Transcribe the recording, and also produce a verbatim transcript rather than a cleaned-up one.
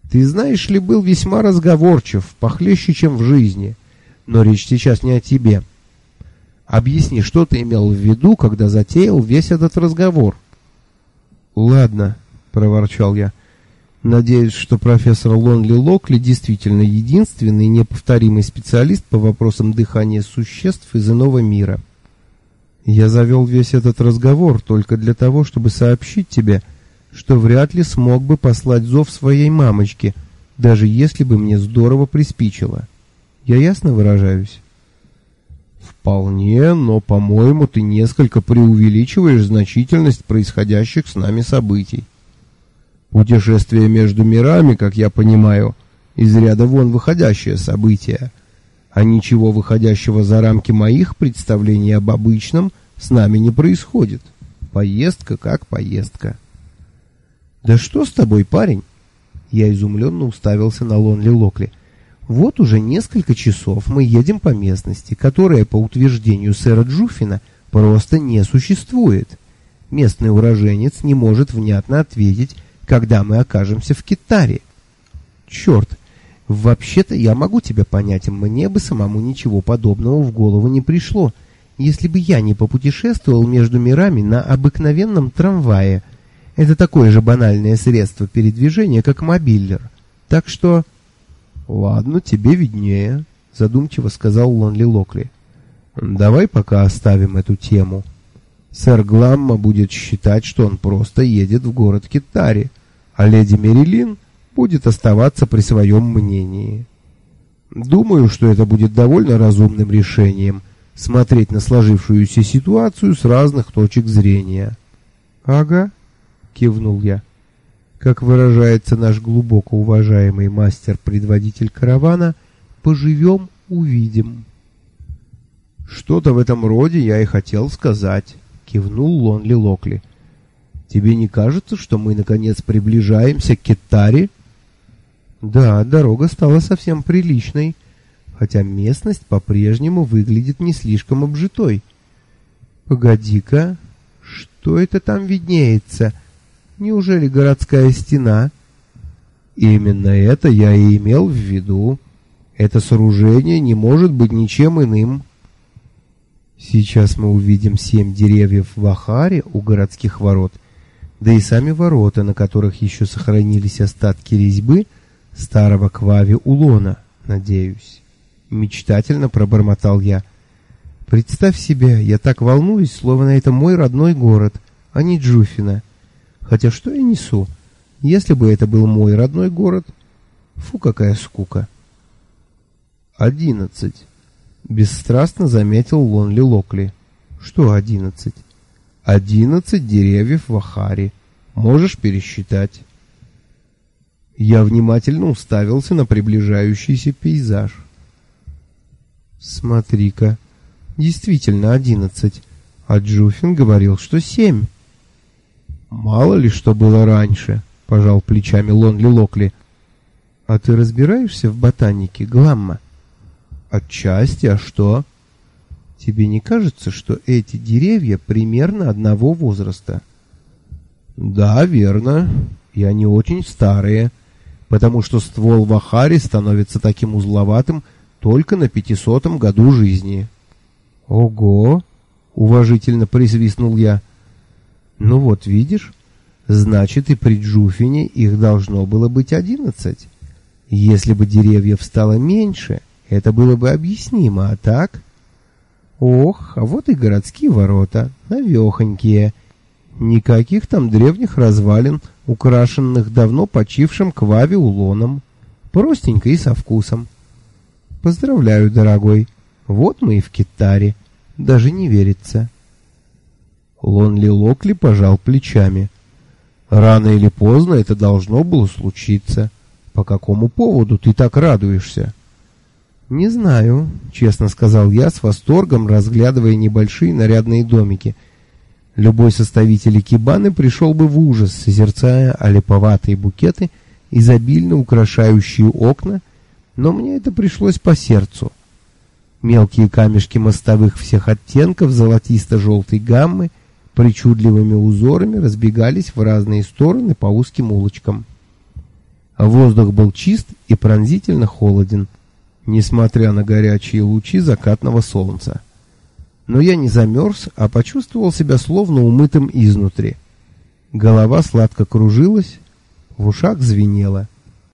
Ты, знаешь ли, был весьма разговорчив, похлеще, чем в жизни. Но речь сейчас не о тебе. Объясни, что ты имел в виду, когда затеял весь этот разговор?» «Ладно», — проворчал я. «Надеюсь, что профессор Лонли Локли действительно единственный неповторимый специалист по вопросам дыхания существ из иного мира. Я завел весь этот разговор только для того, чтобы сообщить тебе, что вряд ли смог бы послать зов своей мамочке, даже если бы мне здорово приспичило. Я ясно выражаюсь?» «Вполне, но, по-моему, ты несколько преувеличиваешь значительность происходящих с нами событий. Путешествие между мирами, как я понимаю, из ряда вон выходящее событие, а ничего выходящего за рамки моих представлений об обычном с нами не происходит. Поездка как поездка». «Да что с тобой, парень?» Я изумленно уставился на Лонли Локли. «Вот уже несколько часов мы едем по местности, которая, по утверждению сэра Джуффина, просто не существует. Местный уроженец не может внятно ответить, когда мы окажемся в Китаре. Черт, вообще-то я могу тебя понять, мне бы самому ничего подобного в голову не пришло, если бы я не попутешествовал между мирами на обыкновенном трамвае. Это такое же банальное средство передвижения, как мобиллер. Так что...» «Ладно, тебе виднее», — задумчиво сказал Лонли Локли. «Давай пока оставим эту тему. Сэр Гламма будет считать, что он просто едет в город Китари, а леди Мерилин будет оставаться при своем мнении. Думаю, что это будет довольно разумным решением — смотреть на сложившуюся ситуацию с разных точек зрения». «Ага», — кивнул я. Как выражается наш глубоко уважаемый мастер-предводитель каравана, поживем — увидим. «Что-то в этом роде я и хотел сказать», — кивнул Лонли Локли. «Тебе не кажется, что мы, наконец, приближаемся к Китари?» «Да, дорога стала совсем приличной, хотя местность по-прежнему выглядит не слишком обжитой. Погоди-ка, что это там виднеется? Неужели городская стена?» «Именно это я и имел в виду. Это сооружение не может быть ничем иным». Сейчас мы увидим семь деревьев в Ахаре у городских ворот, да и сами ворота, на которых еще сохранились остатки резьбы старого Квави-Улона, надеюсь. Мечтательно пробормотал я. Представь себе, я так волнуюсь, словно это мой родной город, а не Джуффина. Хотя что я несу? Если бы это был мой родной город... Фу, какая скука. «Одиннадцать», — бесстрастно заметил Лонли Локли. «Что одиннадцать?» «Одиннадцать деревьев в Ахаре. Можешь пересчитать». Я внимательно уставился на приближающийся пейзаж. «Смотри-ка, действительно одиннадцать, а Джуффин говорил, что семь». «Мало ли что было раньше», — пожал плечами Лонли Локли. «А ты разбираешься в ботанике, Гламма?» «Отчасти, а что?» «Тебе не кажется, что эти деревья примерно одного возраста?» «Да, верно, и они очень старые, потому что ствол в Ахаре становится таким узловатым только на пятисотом году жизни». «Ого!» — уважительно присвистнул я. «Ну вот, видишь, значит, и при Джуффине их должно было быть одиннадцать. Если бы деревьев стало меньше, это было бы объяснимо, а так...» «Ох, а вот и городские ворота, навехонькие. Никаких там древних развалин, украшенных давно почившим Квави-Улоном. Простенько и со вкусом. Поздравляю, дорогой, вот мы и в Китаре. Даже не верится». Лонли Локли пожал плечами. «Рано или поздно это должно было случиться. По какому поводу ты так радуешься?» «Не знаю», — честно сказал я, с восторгом разглядывая небольшие нарядные домики. Любой составитель икебаны пришел бы в ужас, созерцая олиповатые букеты, изобильно украшающие окна, но мне это пришлось по сердцу. Мелкие камешки мостовых всех оттенков золотисто-желтой гаммы причудливыми узорами разбегались в разные стороны по узким улочкам. а воздух был чист и пронзительно холоден, несмотря на горячие лучи закатного солнца. Но я не замерз, а почувствовал себя словно умытым изнутри. Голова сладко кружилась, в ушах звенело.